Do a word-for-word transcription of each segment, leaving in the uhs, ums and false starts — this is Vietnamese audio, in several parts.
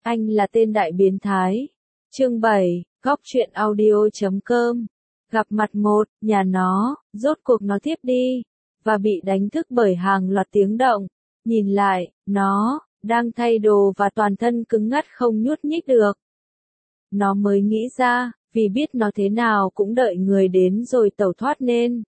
Anh là tên đại biến thái. Chương bảy, góc truyện audio chấm com. Gặp mặt một, nhà nó, rốt cuộc nó tiếp đi, và bị đánh thức bởi hàng loạt tiếng động. Nhìn lại, nó, đang thay đồ và toàn thân cứng ngắc không nhúc nhích được. Nó mới nghĩ ra, vì biết nó thế nào cũng đợi người đến rồi tẩu thoát nên.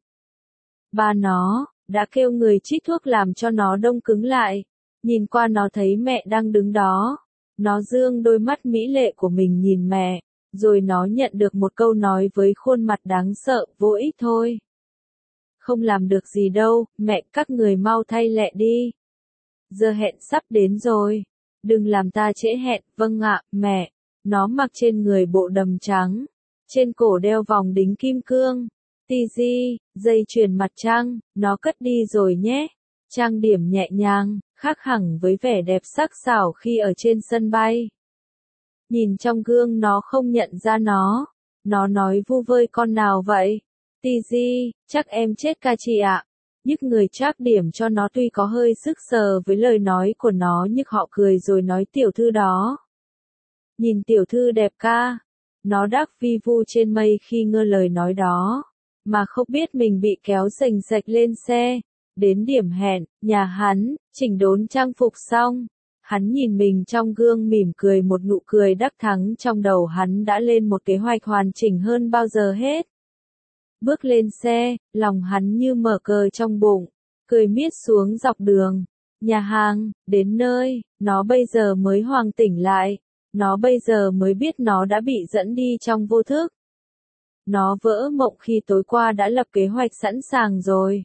Ba nó, đã kêu người trích thuốc làm cho nó đông cứng lại. Nhìn qua nó thấy mẹ đang đứng đó. Nó dương đôi mắt mỹ lệ của mình nhìn mẹ, rồi nó nhận được một câu nói với khuôn mặt đáng sợ, vô ích thôi. Không làm được gì đâu, mẹ, các người mau thay lẹ đi. Giờ hẹn sắp đến rồi. Đừng làm ta trễ hẹn, vâng ạ, mẹ. Nó mặc trên người bộ đầm trắng, trên cổ đeo vòng đính kim cương, tì di, dây chuyền mặt trăng, nó cất đi rồi nhé. Trang điểm nhẹ nhàng, khác hẳn với vẻ đẹp sắc sảo khi ở trên sân bay. Nhìn trong gương nó không nhận ra nó. Nó nói vu vơ con nào vậy? Tì di, chắc em chết ca chị ạ. Nhức người trác điểm cho nó tuy có hơi sức sờ với lời nói của nó nhưng họ cười rồi nói tiểu thư đó. Nhìn tiểu thư đẹp ca. Nó đắc vi vu trên mây khi ngơ lời nói đó. Mà không biết mình bị kéo sành sạch lên xe. Đến điểm hẹn, nhà hắn, chỉnh đốn trang phục xong. Hắn nhìn mình trong gương mỉm cười một nụ cười đắc thắng, trong đầu hắn đã lên một kế hoạch hoàn chỉnh hơn bao giờ hết. Bước lên xe, lòng hắn như mở cờ trong bụng, cười miết xuống dọc đường. Nhà hàng, đến nơi, nó bây giờ mới hoang tỉnh lại. Nó bây giờ mới biết nó đã bị dẫn đi trong vô thức. Nó vỡ mộng khi tối qua đã lập kế hoạch sẵn sàng rồi.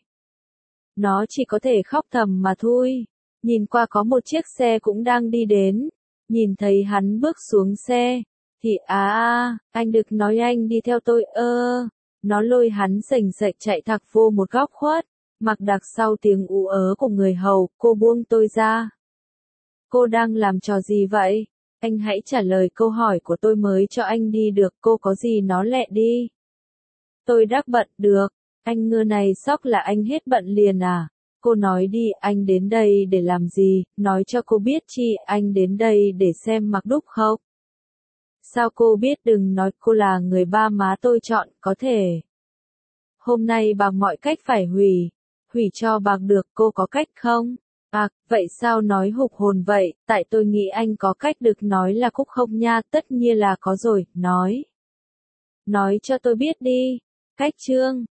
Nó chỉ có thể khóc thầm mà thôi. Nhìn qua có một chiếc xe cũng đang đi đến. Nhìn thấy hắn bước xuống xe. Thì à à, anh được nói anh đi theo tôi ơ. Nó lôi hắn sành sạch chạy thẳng vô một góc khuất. Mặc đặc sau tiếng ú ớ của người hầu, cô buông tôi ra. Cô đang làm trò gì vậy? Anh hãy trả lời câu hỏi của tôi mới cho anh đi được, cô có gì nó lẹ đi. Tôi đáp bận, được. Anh ngơ này sóc là anh hết bận liền à? Cô nói đi, anh đến đây để làm gì, nói cho cô biết chi, anh đến đây để xem mặc đúc không? Sao cô biết? Đừng nói, cô là người ba má tôi chọn, có thể. Hôm nay bằng mọi cách phải hủy, hủy cho bạc được, cô có cách không? À, vậy sao nói hục hồn vậy, tại tôi nghĩ anh có cách được nói là khúc không nha, tất nhiên là có rồi, nói. Nói cho tôi biết đi. Cách chương.